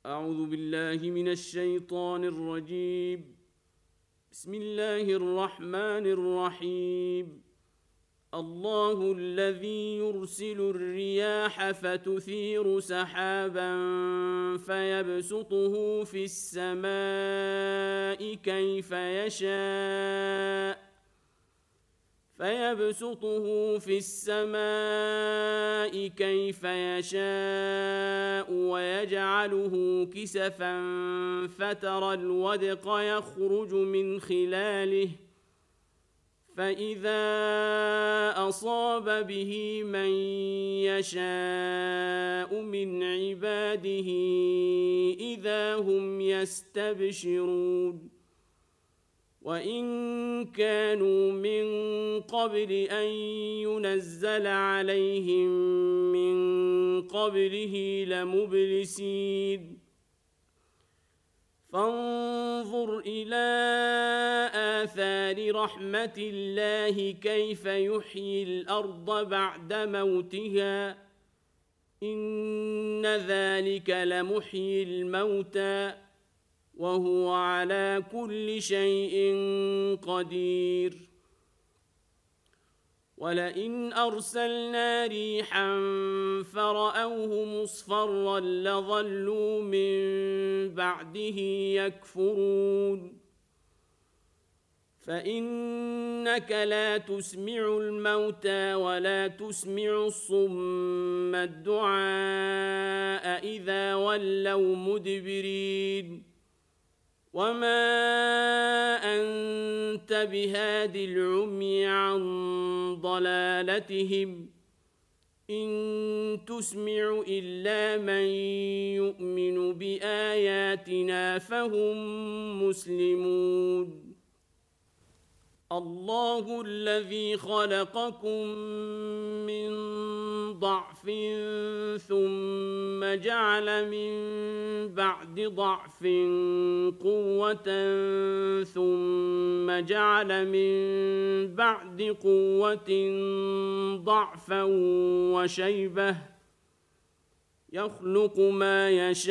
أعوذ بالله من الشيطان الرجيم. بسم الله الرحمن الرحيم. الله الذي يرسل الرياح فتثير سحابا فيبسطه في السماء كيف يشاء ويجعله كسفا فترى الودق يخرج من خلاله فإذا أصاب به من يشاء من عباده إذا هم يستبشرون. وإن كانوا من قبل أن ينزل عليهم من قبله لمبلسين. فانظر إلى آثار رحمة الله كيف يحيي الأرض بعد موتها إن ذلك لمحيي الموتى وهو على كل شيء قدير. ولئن أرسلنا ريحا فرأوه مصفرا لظلوا من بعده يكفرون. فإنك لا تسمع الموتى ولا تسمع الصم الدعاء إذا ولوا مدبرين. وما أنت بهاد العمي عن ضلالتهم إن تسمع إلا من يؤمن بآياتنا فهم مسلمون. الله الذي خلقكم من ضعف ثم جعل من بعد ضعف قوة ثم جعل من بعد قوة ضعفا وشيبة يخلق ما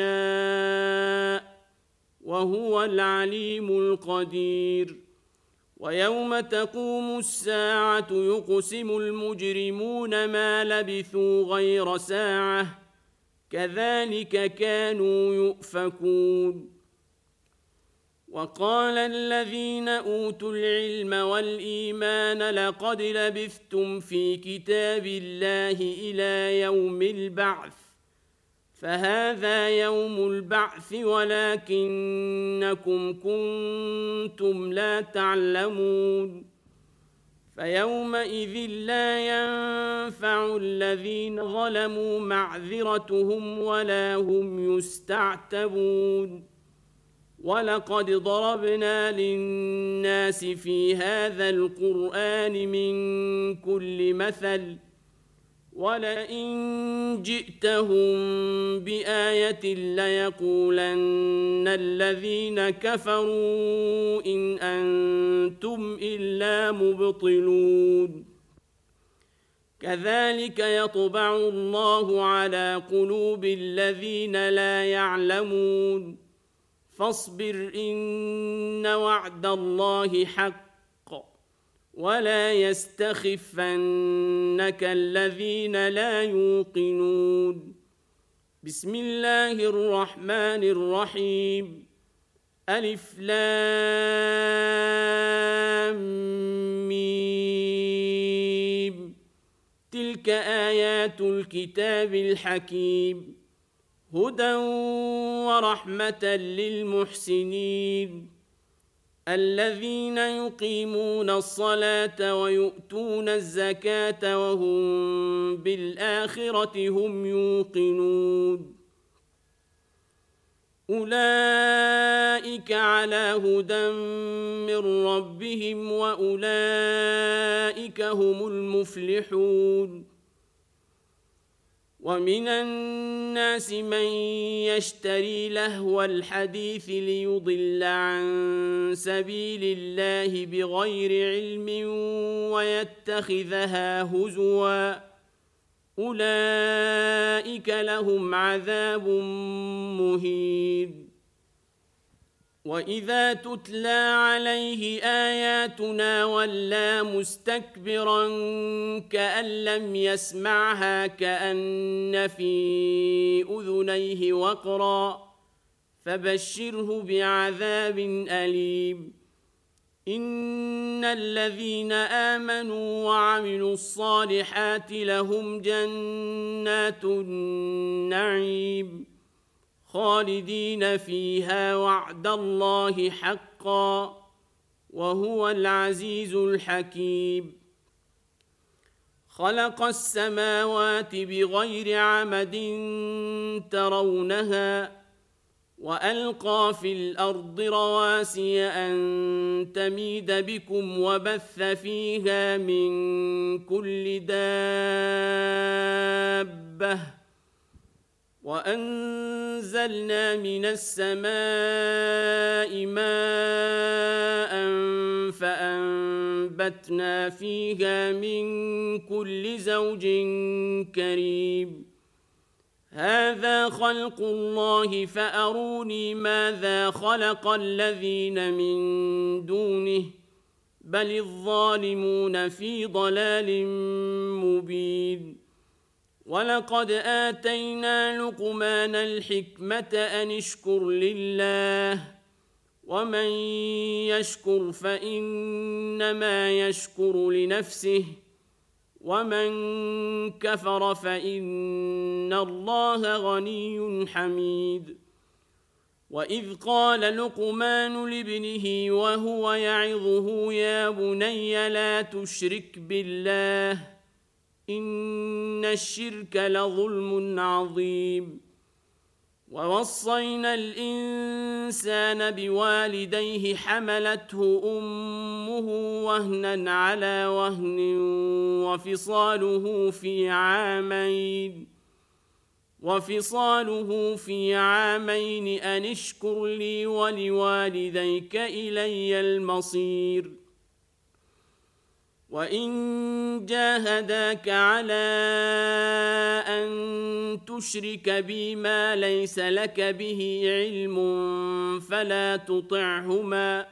يشاء وهو العليم القدير. ويوم تقوم الساعة يقسم المجرمون ما لبثوا غير ساعة كذلك كانوا يؤفكون. وقال الذين أوتوا العلم والإيمان لقد لبثتم في كتاب الله إلى يوم البعث فهذا يوم البعث ولكنكم كنتم لا تعلمون. فيومئذ لا ينفع الذين ظلموا معذرتهم ولا هم يستعتبون. ولقد ضربنا للناس في هذا القرآن من كل مثل ولئن جئتهم بآية ليقولن الذين كفروا إن أنتم إلا مبطلون. كذلك يطبع الله على قلوب الذين لا يعلمون. فاصبر إن وعد الله حق ولا يستخفنك الذين لا يوقنون. بسم الله الرحمن الرحيم. ألف لام ميم. تلك آيات الكتاب الحكيم هدى ورحمة للمحسنين الذين يقيمون الصلاة ويؤتون الزكاة وهم بالآخرة هم يوقنون. أولئك على هدى من ربهم وأولئك هم المفلحون. ومن الناس من يشتري لهو الحديث ليضل عن سبيل الله بغير علم ويتخذها هزوا أولئك لهم عذاب مهين. وإذا تتلى عليه آياتنا ولى مستكبرا كأن لم يسمعها كأن في أذنيه وقرا فبشره بعذاب أليم. إن الذين آمنوا وعملوا الصالحات لهم جنات النعيم خالدين فيها وعد الله حقا وهو العزيز الحكيم. خلق السماوات بغير عمد ترونها وألقى في الأرض رواسي أن تميد بكم وبث فيها من كل دابة وأنزلنا من السماء ماء فأنبتنا فيها من كل زوج كريم. هذا خلق الله فأروني ماذا خلق الذين من دونه بل الظالمون في ضلال مبين. ولقد آتينا لقمان الحكمة أن اشكر لله ومن يشكر فإنما يشكر لنفسه ومن كفر فإن الله غني حميد. وإذ قال لقمان لابنه وهو يعظه يا بني لا تشرك بالله إن الشرك لظلم عظيم. ووصينا الإنسان بوالديه حملته أمه وهنا على وهن وفصاله في عامين أن اشكر لي ولوالديك إلي المصير. وإن جاهداك على أن تشرك بي ما ليس لك به علم فلا تطعهما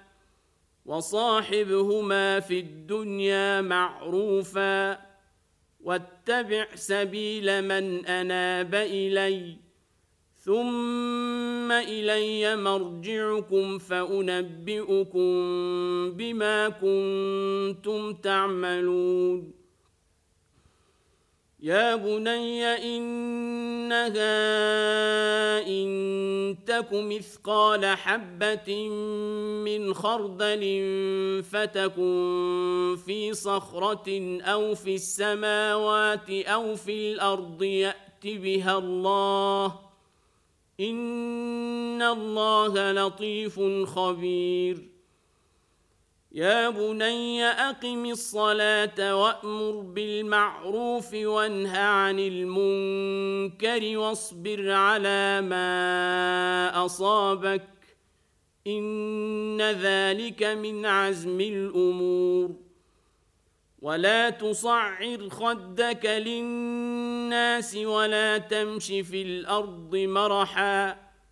وصاحبهما في الدنيا معروفا واتبع سبيل من أناب إلي ثم إلي مرجعكم فأنبئكم بما كنتم تعملون. يا بني إنها إن تك مثقال حبة من خردل فتكن في صخرة أو في السماوات أو في الأرض يأت بها الله إن الله لطيف خبير. يا بني أقم الصلاة وأمر بالمعروف وانه عن المنكر واصبر على ما أصابك إن ذلك من عزم الأمور. ولا تصعر خدك للناس ولا تمش في الأرض مرحا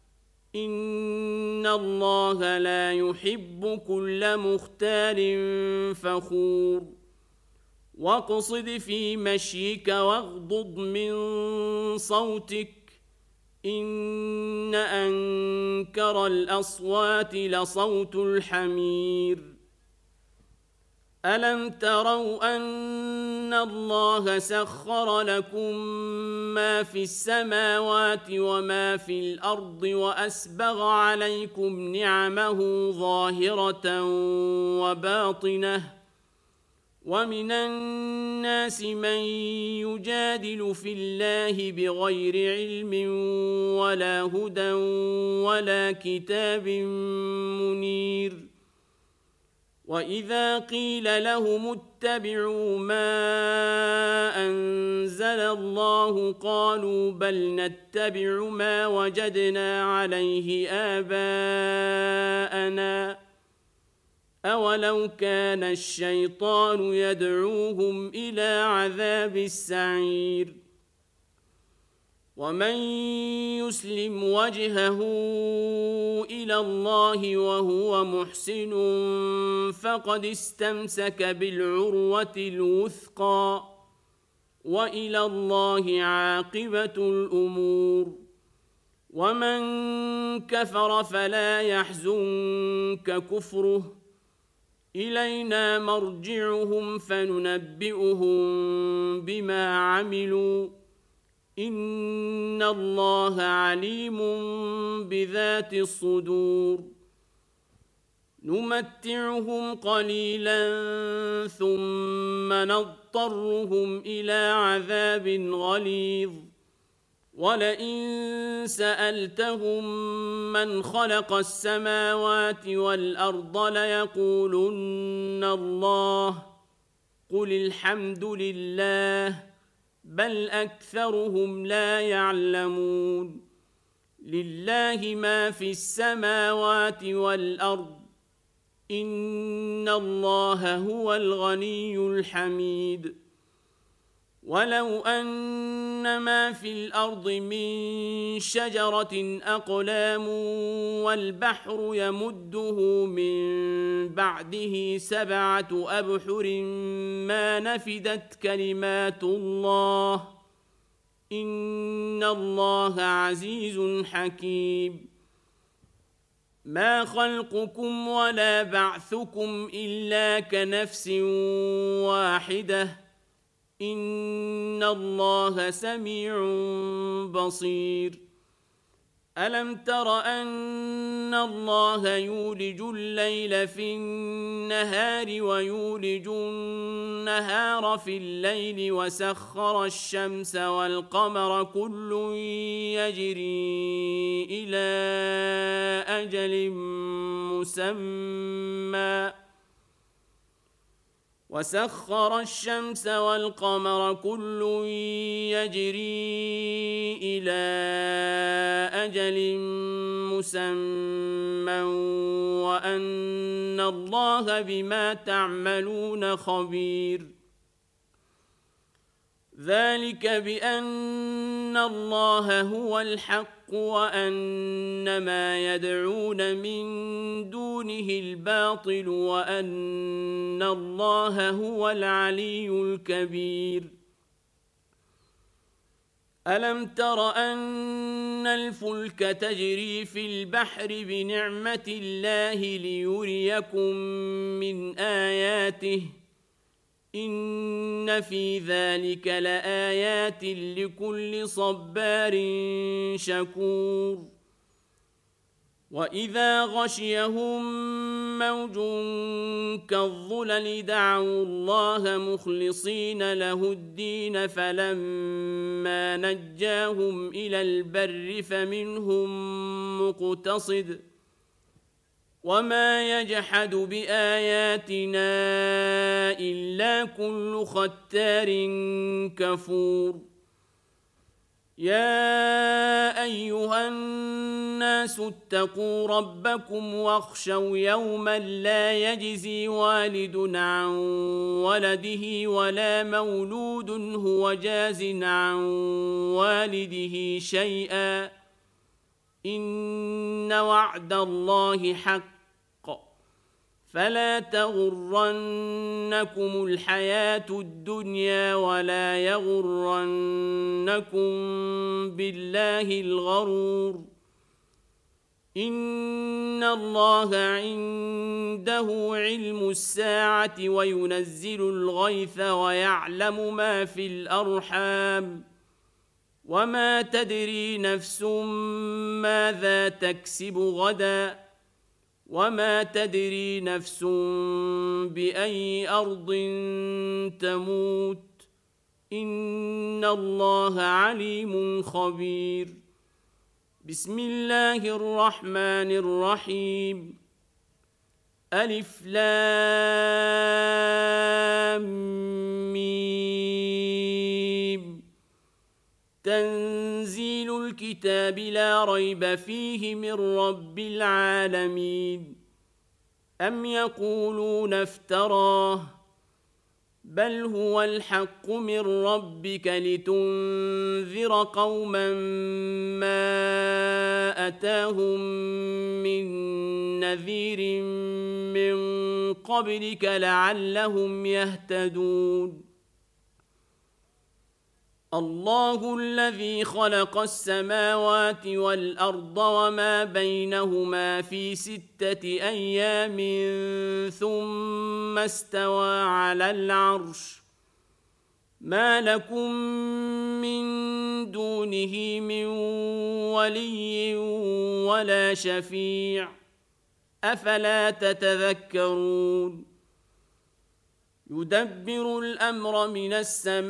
إن الله لا يحب كل مختال فخور. واقصد في مشيك واغضض من صوتك إن أنكر الأصوات لصوت الحمير. ألم تروا أن الله سخر لكم ما في السماوات وما في الأرض وأسبغ عليكم نعمه ظاهرة وباطنة ومن الناس من يجادل في الله بغير علم ولا هدى ولا كتاب منير. وإذا قيل لهم اتبعوا ما أنزل الله قالوا بل نتبع ما وجدنا عليه آباءنا أولو كان الشيطان يدعوهم إلى عذاب السعير. ومن يسلم وجهه إلى الله وهو محسن فقد استمسك بالعروة الوثقى وإلى الله عاقبة الأمور ومن كفر فلا يحزنك كفره إلينا مرجعهم فننبئهم بما عملوا إن الله عليم بذات الصدور نمتعهم قليلا ثم نضطرهم إلى عذاب غليظ ولئن سألتهم من خلق السماوات والأرض ليقولن الله قل الحمد لله بل أكثرهم لا يعلمون لله ما في السماوات والأرض إن الله هو الغني الحميد ولو أن ما في الأرض من شجرة أقلام والبحر يمده من بعده 7 أبحر ما نفدت كلمات الله إن الله عزيز حكيم ما خلقكم ولا بعثكم إلا كنفس واحدة إن الله سميع بصير ألم تر أن الله يولج الليل في النهار ويولج النهار في الليل وسخر الشمس والقمر كل يجري إلى أجل مسمى وسخر الشمس والقمر كل يجري إلى أجل مسمى وأن الله بما تعملون خبير ذلك بأن الله هو الحق وأن ما يدعون من دونه الباطل وأن الله هو العلي الكبير ألم تر أن الفلك تجري في البحر بنعمة الله ليريكم من آياته إن في ذلك لآيات لكل صبار شكور وإذا غشيهم موج كالظلل دعوا الله مخلصين له الدين فلما نجاهم إلى البر فمنهم مقتصد وما يجحد بآياتنا إلا كل ختار كفور يا أيها الناس اتقوا ربكم واخشوا يوما لا يجزي والد عن ولده ولا مولود هو جاز عن والده شيئا إن وعد الله حق فلا تغرنكم الحياة الدنيا ولا يغرنكم بالله الغرور إن الله عنده علم الساعة وينزل الغيث ويعلم ما في الأرحام وما تدري نفس ماذا تكسب غدا وما تدري نفس بأي أرض تموت إن الله عليم خبير بسم الله الرحمن الرحيم ألف لام ميم تنزيل الكتاب لا ريب فيه من رب العالمين أم يقولون افتراه بل هو الحق من ربك لتنذر قوما ما أتاهم من نذير من قبلك لعلهم يهتدون الله الذي خلق السماوات والأرض وما بينهما في 6 أيام ثم استوى على العرش ما لكم من دونه من ولي ولا شفيع أفلا تتذكرون يدبر الأمر من السماء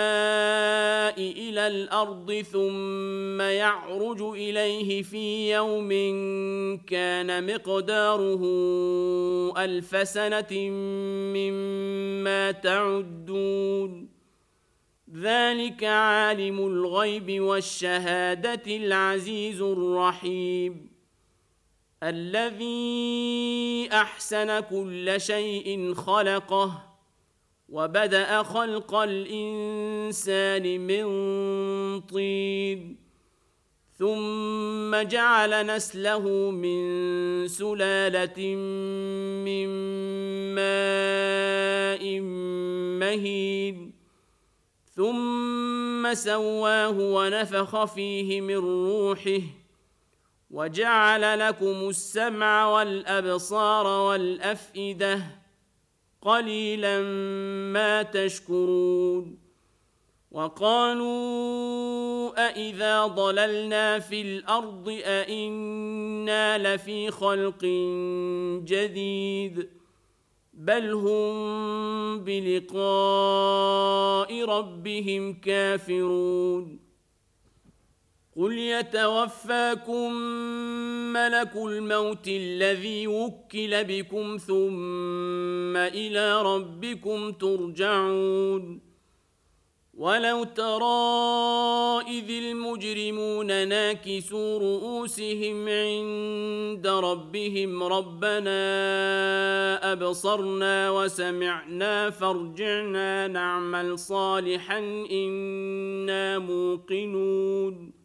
إلى الأرض ثم يعرج إليه في يوم كان مقداره 1000 سنة مما تعدون ذلك عالم الغيب والشهادة العزيز الرحيم الذي أحسن كل شيء خلقه وبدأ خلق الإنسان من طين ثم جعل نسله من سلالة من ماء مهين ثم سواه ونفخ فيه من روحه وجعل لكم السمع والأبصار والأفئدة قليلا ما تشكرون وقالوا أإذا ضللنا في الأرض أإنا لفي خلق جديد بل هم بلقاء ربهم كافرون قل يتوفاكم ملك الموت الذي وكل بكم ثم إلى ربكم ترجعون ولو ترى إذ المجرمون ناكسوا رؤوسهم عند ربهم ربنا أبصرنا وسمعنا فارجعنا نعمل صالحا إنا موقنون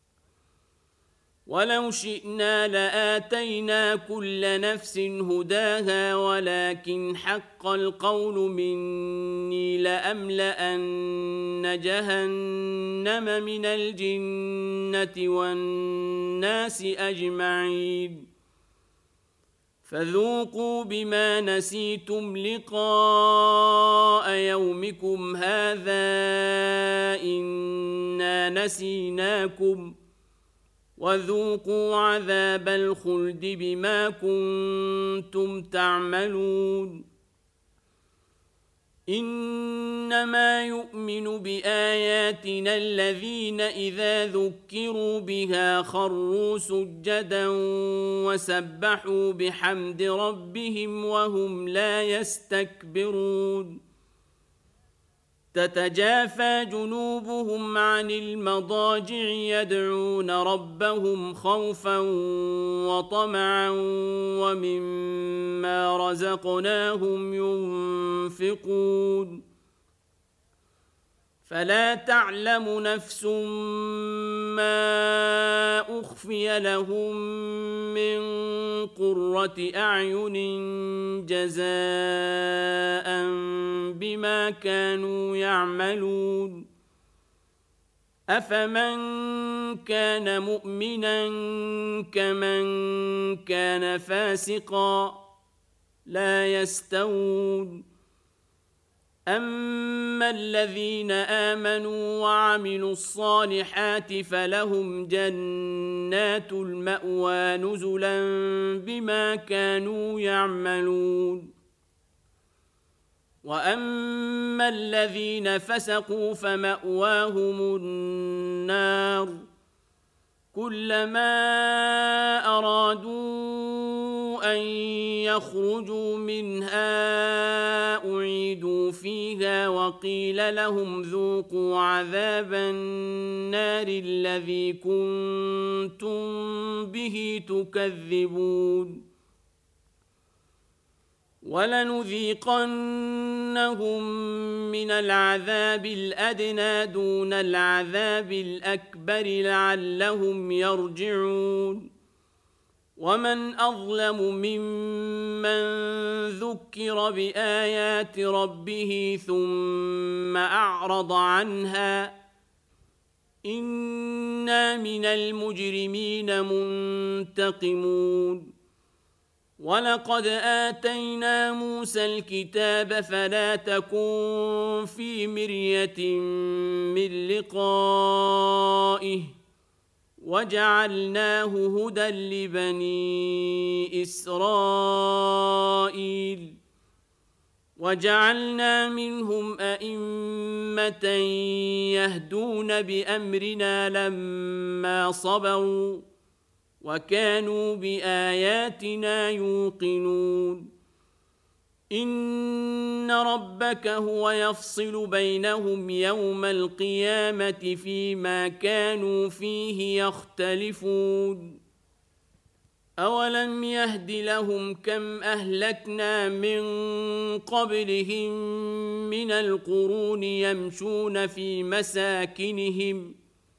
ولو شئنا لآتينا كل نفس هداها ولكن حق القول مني لأملأن جهنم من الجنة والناس أجمعين فذوقوا بما نسيتم لقاء يومكم هذا إنا نسيناكم وذوقوا عذاب الخلد بما كنتم تعملون إنما يؤمن بآياتنا الذين إذا ذكروا بها خروا سجدا وسبحوا بحمد ربهم وهم لا يستكبرون تتجافى جنوبهم عن المضاجع يدعون ربهم خوفا وطمعا ومما رزقناهم ينفقون فلا تعلم نفس ما أخفي لهم من قرة أعين جزاء بما كانوا يعملون أفمن كان مؤمنا كمن كان فاسقا لا يستوون أما الذين آمنوا وعملوا الصالحات فلهم جنات المأوى نزلا بما كانوا يعملون وأما الذين فسقوا فمأواهم النار كلما أرادوا أن يخرجوا منها أعيدوا فيها وقيل لهم ذوقوا عذاب النار الذي كنتم به تكذبون ولنذيقنهم من العذاب الأدنى دون العذاب الأكبر لعلهم يرجعون ومن أظلم ممن ذكر بآيات ربه ثم أعرض عنها إنا من المجرمين منتقمون ولقد آتينا موسى الكتاب فلا تكن في مرية من لقائه وجعلناه هدى لبني إسرائيل وجعلنا منهم أئمة يهدون بأمرنا لما صبروا وكانوا بآياتنا يوقنون إن ربك هو يفصل بينهم يوم القيامة فيما كانوا فيه يختلفون أولم يهد لهم كم أهلكنا من قبلهم من القرون يمشون في مساكنهم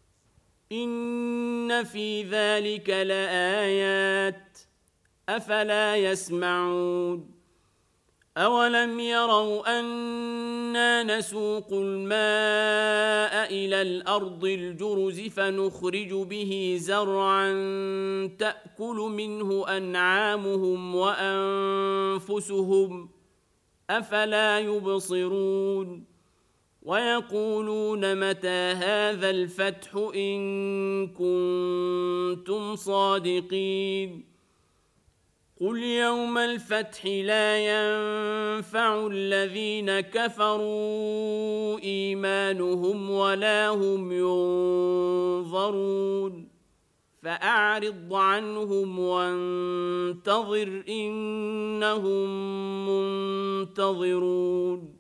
إن في ذلك لآيات أفلا يسمعون أولم يروا أنا نسوق الماء إلى الأرض الجرز فنخرج به زرعا تأكل منه أنعامهم وأنفسهم أفلا يبصرون ويقولون متى هذا الفتح إن كنتم صادقين قل يوم الفتح لا ينفع الذين كفروا إيمانهم ولا هم ينظرون فأعرض عنهم وانتظر إنهم منتظرون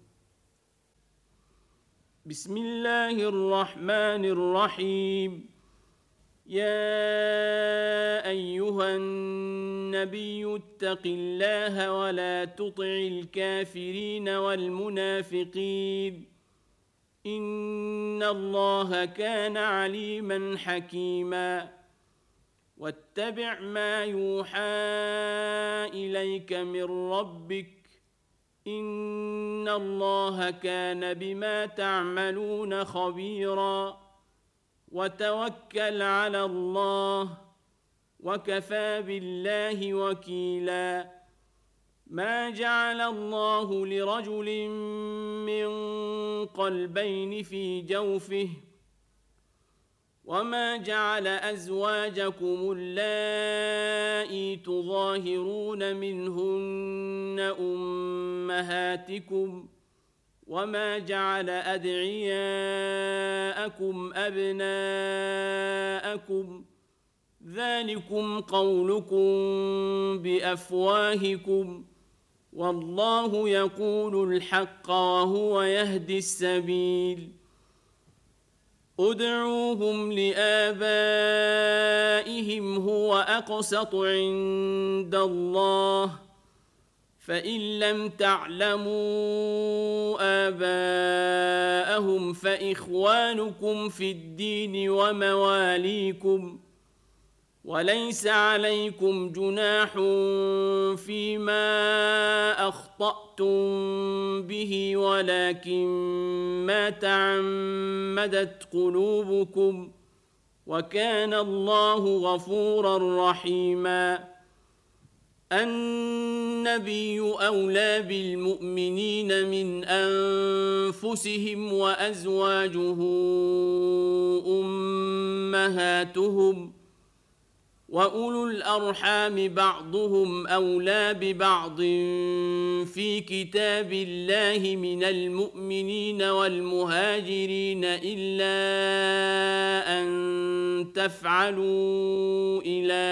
بسم الله الرحمن الرحيم يا أيها النبي اتق الله ولا تطع الكافرين والمنافقين إن الله كان عليما حكيما واتبع ما يوحى إليك من ربك إن الله كان بما تعملون خبيرا وتوكل على الله وكفى بالله وكيلا ما جعل الله لرجل من قلبين في جوفه وما جعل أزواجكم اللائي تظاهرون منهن أمهاتكم وما جعل أدعياءكم أبناءكم ذلكم قولكم بأفواهكم والله يقول الحق وهو يهدي السبيل ادعوهم لآبائهم هو أقسط عند الله فإن لم تعلموا آباءهم فإخوانكم في الدين ومواليكم وليس عليكم جناح فيما أخطأتم به ولكن ما تعمدت قلوبكم وكان الله غفورا رحيما النبي أولى بالمؤمنين من أنفسهم وأزواجه أمهاتهم وأولو الأرحام بعضهم أولى ببعض في كتاب الله من المؤمنين والمهاجرين إلا أن تفعلوا إلى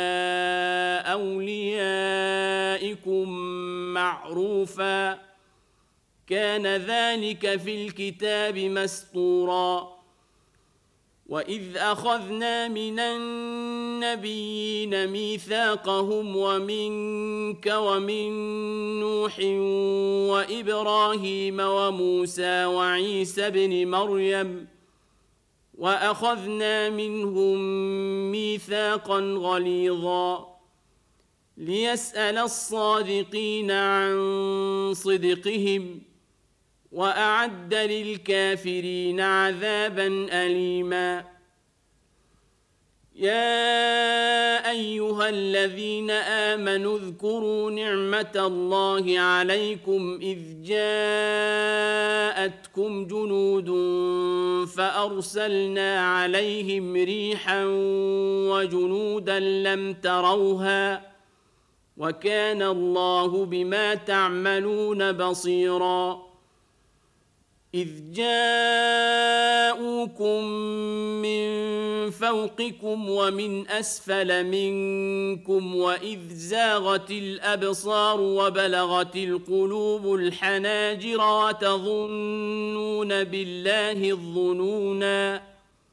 أوليائكم معروفا كان ذلك في الكتاب مسطورا وإذ أخذنا من النبيين ميثاقهم ومنك ومن نوح وإبراهيم وموسى وعيسى بن مريم وأخذنا منهم ميثاقا غليظا ليسأل الصادقين عن صدقهم وأعد للكافرين عذابا أليما يا أيها الذين آمنوا اذكروا نعمة الله عليكم إذ جاءتكم جنود فأرسلنا عليهم ريحا وجنودا لم تروها وكان الله بما تعملون بصيرا إذ جاءوكم من فوقكم ومن أسفل منكم وإذ زاغت الأبصار وبلغت القلوب الحناجر وتظنون بالله الظنونا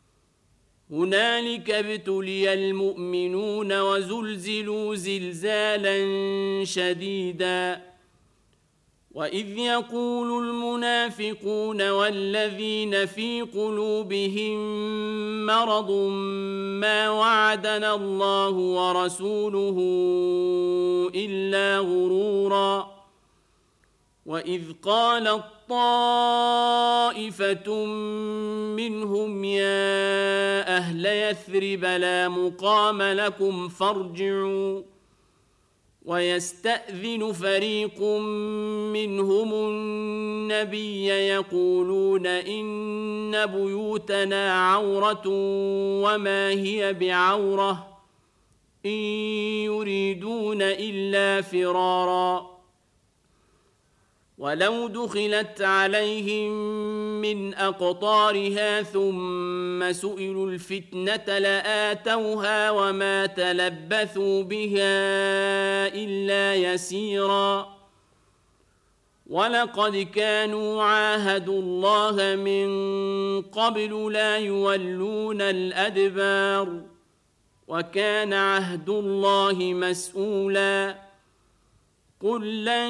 هنالك ابتلي المؤمنون وزلزلوا زلزالا شديدا وإذ يقول المنافقون والذين في قلوبهم مرض ما وعدنا الله ورسوله إلا غرورا وإذ قالت طائفة منهم يا أهل يثرب لا مقام لكم فارجعوا ويستأذن فريق منهم النبي يقولون إن بيوتنا عورة وما هي بعورة إن يريدون إلا فرارا ولو دخلت عليهم من أقطارها ثم سئلوا الفتنة لآتوها وما تلبثوا بها إلا يسيرا ولقد كانوا عاهدوا الله من قبل لا يولون الأدبار وكان عهد الله مسؤولا قل لن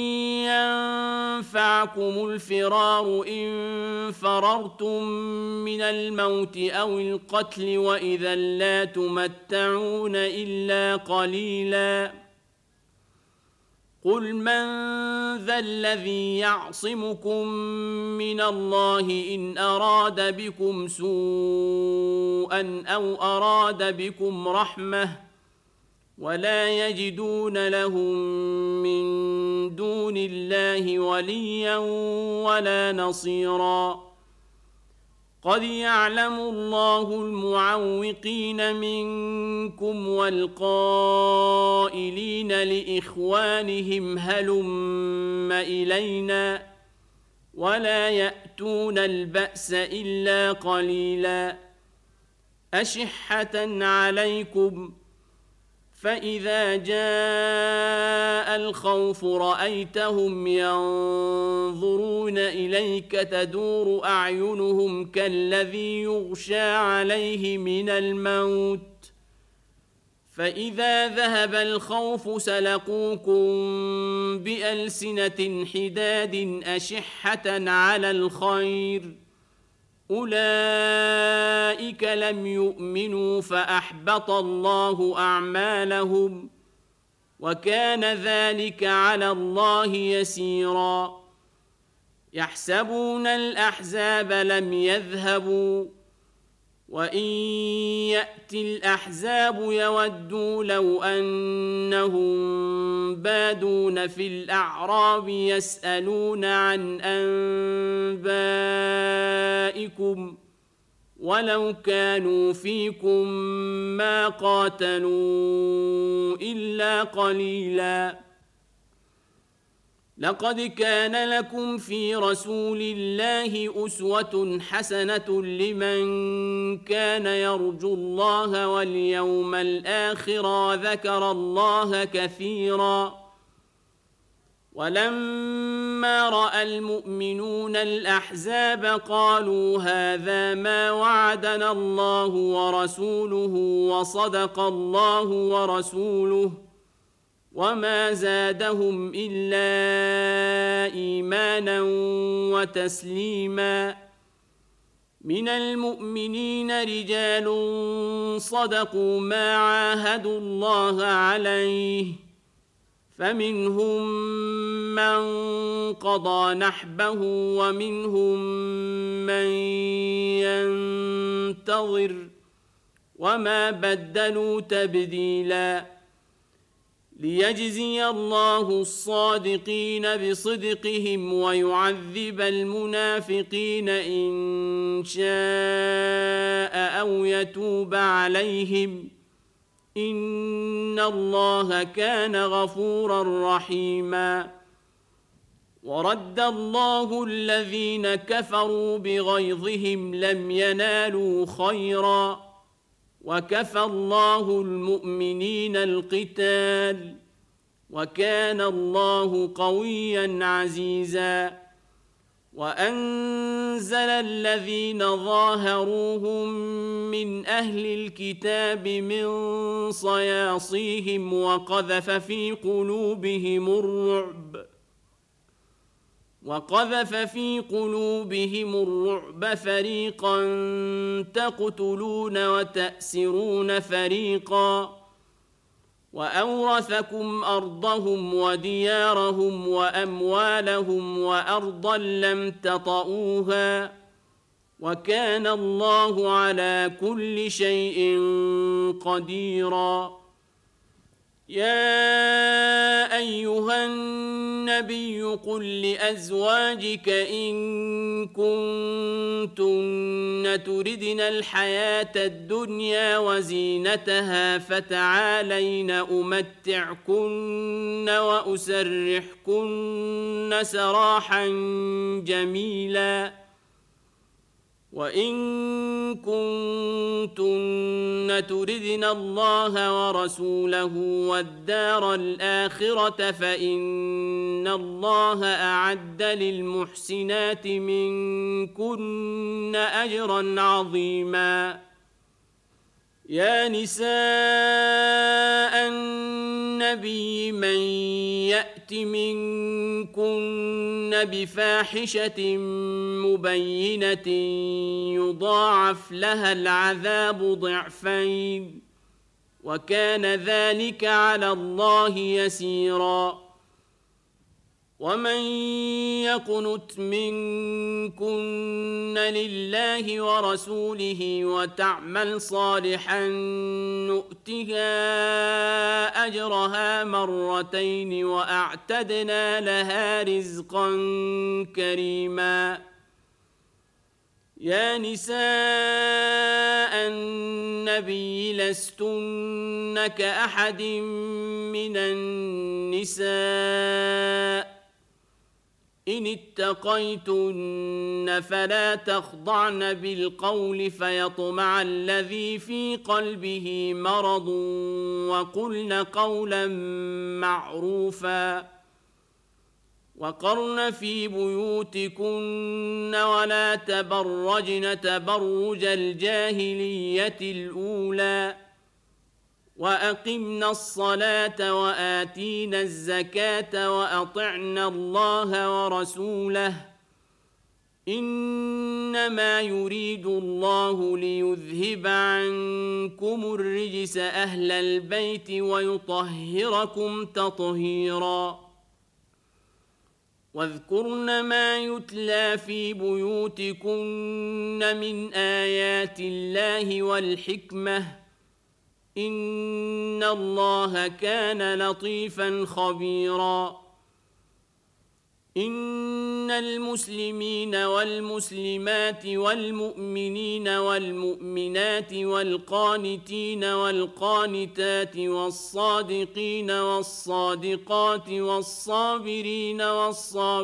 ينفعكم الفرار إن فررتم من الموت أو القتل وإذا لا تمتعون إلا قليلا قل من ذا الذي يعصمكم من الله إن أراد بكم سوءا أو أراد بكم رحمة ولا يجدون لهم من دون الله وليا ولا نصيرا قد يعلم الله المعوقين منكم والقائلين لإخوانهم هلم إلينا ولا يأتون البأس إلا قليلا أشحة عليكم فإذا جاء الخوف رأيتهم ينظرون إليك تدور أعينهم كالذي يغشى عليه من الموت فإذا ذهب الخوف سلقوكم بألسنة حداد أشحة على الخير أولئك لم يؤمنوا فأحبط الله أعمالهم وكان ذلك على الله يسيرا يحسبون الأحزاب لم يذهبوا وإن يأتي الأحزاب يودوا لو أنهم بادون في الأعراب يسألون عن أنبائكم ولو كانوا فيكم ما قاتلوا إلا قليلا لقد كان لكم في رسول الله أسوة حسنة لمن كان يرجو الله واليوم الآخر وذكر الله كثيرا ولما رأى المؤمنون الأحزاب قالوا هذا ما وعدنا الله ورسوله وصدق الله ورسوله وما زادهم إلا إيمانا وتسليما. من المؤمنين رجال صدقوا ما عاهدوا الله عليه فمنهم من قضى نحبه ومنهم من ينتظر وما بدلوا تبديلا. ليجزي الله الصادقين بصدقهم ويعذب المنافقين إن شاء أو يتوب عليهم إن الله كان غفورا رحيما. ورد الله الذين كفروا بغيظهم لم ينالوا خيرا وكفى الله المؤمنين القتال وكان الله قويا عزيزا. وأنزل الذين ظاهروهم من أهل الكتاب من صياصيهم وقذف في قلوبهم الرعب فريقا تقتلون وتأسرون فريقا وأورثكم أرضهم وديارهم وأموالهم وأرضا لم تطئوها وكان الله على كل شيء قديرا. يا أيها النبي قل لأزواجك إن كنتن تردن الحياة الدنيا وزينتها فتعالين أمتعكن وأسرحكن سراحا جميلا. وإن كنتن تردن الله ورسوله والدار الآخرة فإن الله أعد للمحسنات منكن أجرا عظيما. يا نساء النبي من يأت منكن بفاحشة مبينة يضاعف لها العذاب ضعفين وكان ذلك على الله يسيرا. ومن يقنت منكن لله ورسوله وتعمل صالحا نؤتها أجرها مرتين وأعتدنا لها رزقا كريما. يا نساء النبي لستن كأحد من النساء إن اتقيتن فلا تخضعن بالقول فيطمع الذي في قلبه مرض وقلن قولا معروفا. وقرن في بيوتكن ولا تبرجن تبرج الجاهلية الأولى وأقمنا الصلاة وآتينا الزكاة وأطعنا الله ورسوله إنما يريد الله ليذهب عنكم الرجس أهل البيت ويطهركم تطهيرا. واذكرن ما يتلى في بيوتكن من آيات الله والحكمة إن الله كان لطيفا خبيرا. إن المسلمين والمسلمات والمؤمنين والمؤمنات والقانتين والقانتات والصادقين والصادقات والصابرين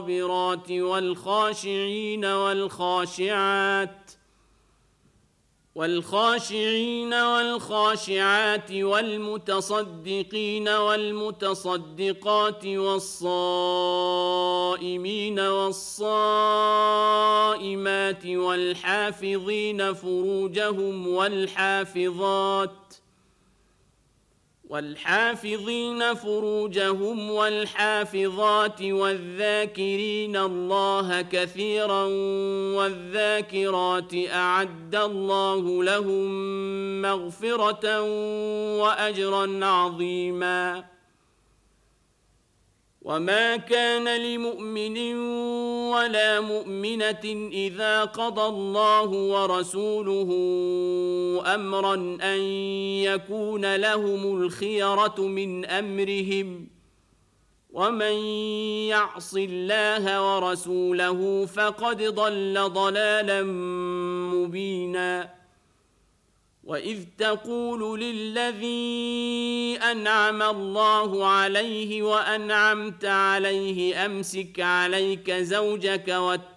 والصابرات والخاشعين والخاشعات والخاشعين والخاشعات والمتصدقين والمتصدقات والصائمين والصائمات والحافظين فروجهم والحافظات والذاكرين الله كثيرا والذاكرات أعد الله لهم مغفرة وأجرا عظيما. وما كان لمؤمن ولا مؤمنة إذا قضى الله ورسوله أمرا أن يكون لهم الخيرة من أمرهم ومن يعص الله ورسوله فقد ضل ضلالا مبينا. وإذ تقول للذي أنعم الله عليه وأنعمت عليه أمسك عليك زوجك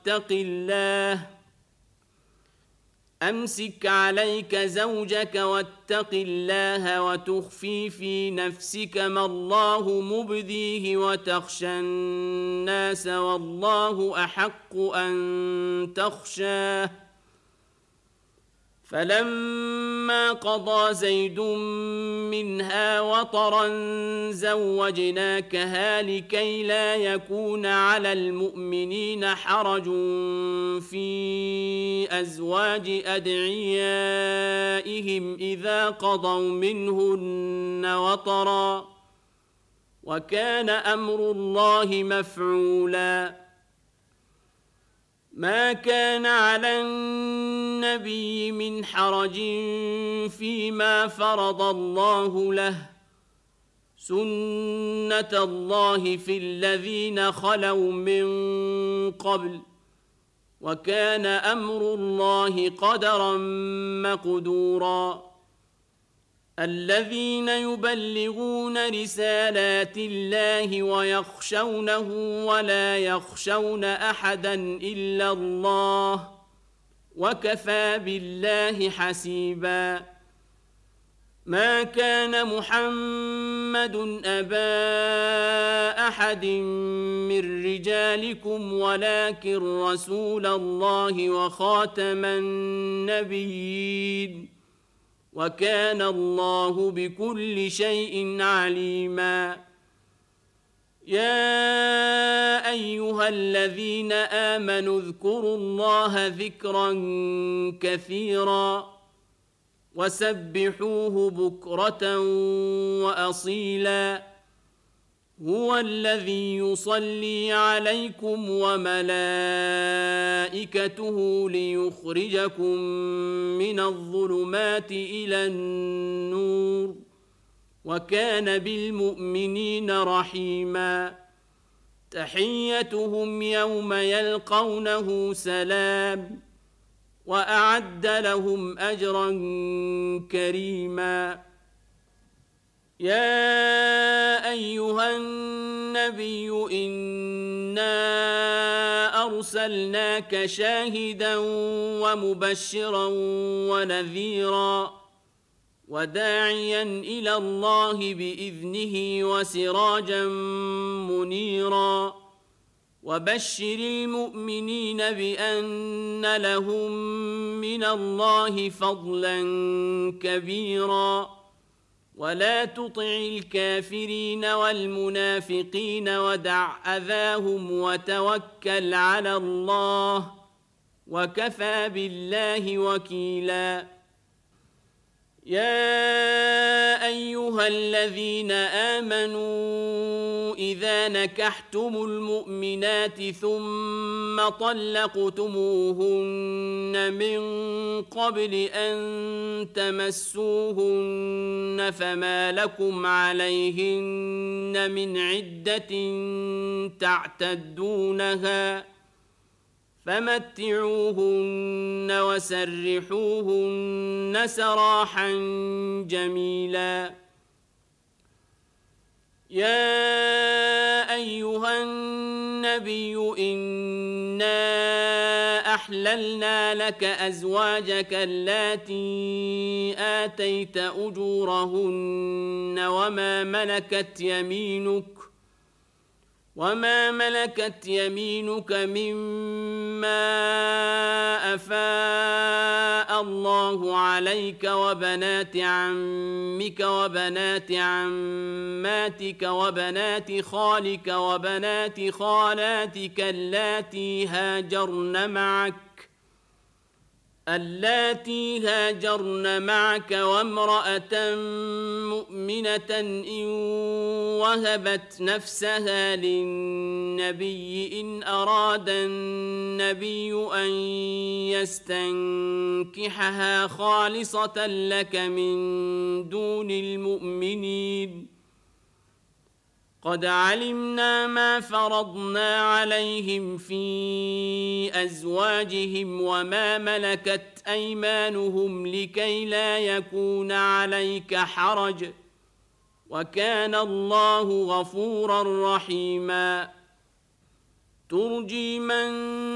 واتق الله وتخفي في نفسك ما الله مبديه وتخشى الناس والله أحق أن تخشاه. فلما قضى زيد منها وطرا زوجناكها لكي لا يكون على المؤمنين حرج في أزواج أدعيائهم إذا قضوا منهن وطرا وكان أمر الله مفعولا. ما كان على النبي من حرج فيما فرض الله له سنة الله في الذين خلوا من قبل وكان أمر الله قدرا مقدورا. الذين يبلغون رسالات الله ويخشونه ولا يخشون أحدا إلا الله وكفى بالله حسيبا. ما كان محمد أبا أحد من رجالكم ولكن رسول الله وخاتم النبيين وكان الله بكل شيء عليما. يا أيها الذين آمنوا اذكروا الله ذكرا كثيرا وسبحوه بكرة وأصيلا. هو الذي يصلي عليكم وملائكته ليخرجكم من الظلمات إلى النور وكان بالمؤمنين رحيما. تحيتهم يوم يلقونه سلام وأعد لهم أجرا كريما. يا أيها النبي إنا أرسلناك شاهدا ومبشرا ونذيرا وداعيا إلى الله بإذنه وسراجا منيرا. وبشر المؤمنين بأن لهم من الله فضلا كبيرا. ولا تطع الكافرين والمنافقين ودع أذاهم وتوكل على الله وكفى بالله وكيلا. يا أيها الذين آمنوا إذا نكحتم المؤمنات ثم طلقتموهن من قبل أن تمسوهن فما لكم عليهن من عدة تعتدونها فمتعوهن وسرحوهن سراحا جميلا. يا أيها النبي إنا وأحللنا لك أزواجك اللاتي آتيت أجورهن وما ملكت يمينك مما أفاء الله عليك وبنات عمك وبنات عماتك وبنات خالك وبنات خالاتك اللاتي هاجرن معك وامرأة مؤمنة إن وهبت نفسها للنبي إن أراد النبي أن يستنكحها خالصة لك من دون المؤمنين قد علمنا ما فرضنا عليهم في أزواجهم وما ملكت أيمانهم لكي لا يكون عليك حرج وكان الله غفورا رحيما ترجي من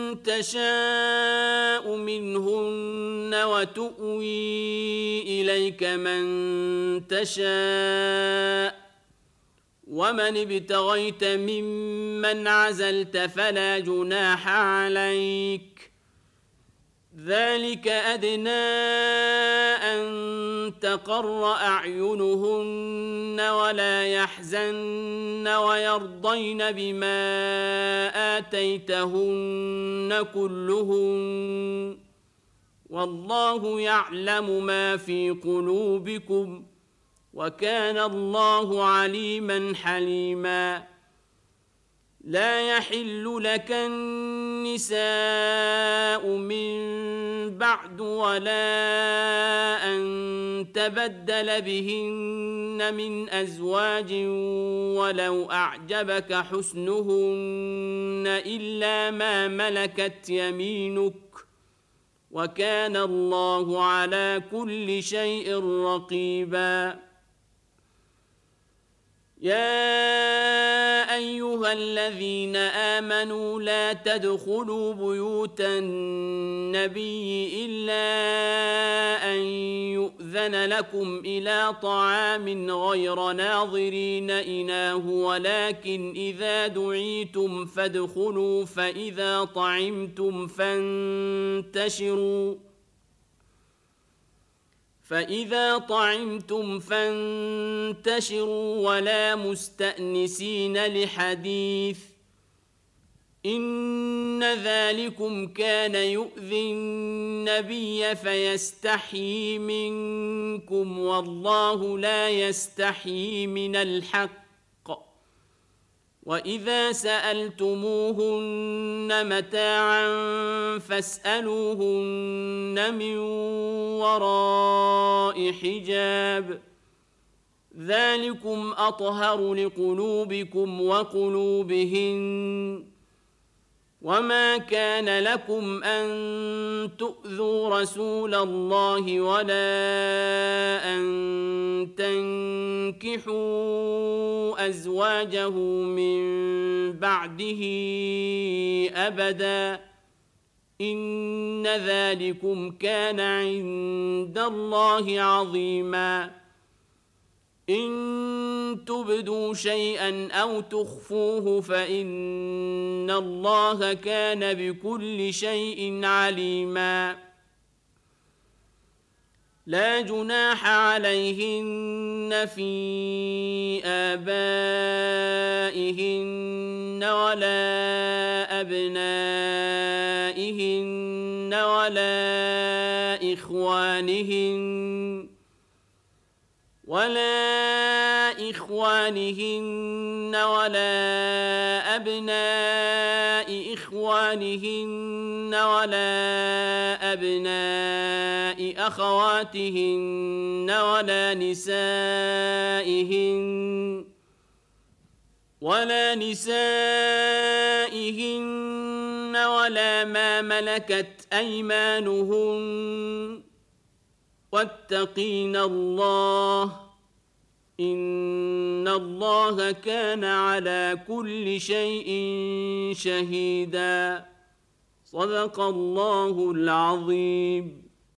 تشاء منهن وتؤوي إليك من تشاء ومن ابتغيت ممن عزلت فلا جناح عليك ذلك أدنى أن تقر أعينهن ولا يحزن ويرضين بما آتيتهن كلهن والله يعلم ما في قلوبكم وكان الله عليما حليما لا يحل لك النساء من بعد ولا أن تبدل بهن من أزواج ولو أعجبك حسنهن إلا ما ملكت يمينك وكان الله على كل شيء رقيبا يا أيها الذين آمنوا لا تدخلوا بيوت النبي إلا أن يؤذن لكم إلى طعام غير ناظرين إناه ولكن إذا دعيتم فادخلوا فإذا طعمتم فانتشروا ولا مستأنسين لحديث إن ذلكم كان يؤذي النبي فيستحيي منكم والله لا يستحيي من الحق وإذا سألتموهن متاعا فاسألوهن من وراء حجاب ذلكم أطهر لقلوبكم وقلوبهن وما كان لكم أن تؤذوا رسول الله ولا أن تنكحوا أزواجه من بعده أبدا إن ذلكم كان عند الله عظيما إن تبدوا شيئا أو تخفوه فإن الله كان بكل شيء عليما لا جناح عليهن في آبائهن ولا أبنائهن ولا إخوانهن ولا أبناء إخوانهن ولا أبناء أخواتهن ولا نسائهن ولا ما ملكت أيمانهن واتقين الله إن الله كان على كل شيء شهيدا صدق الله العظيم.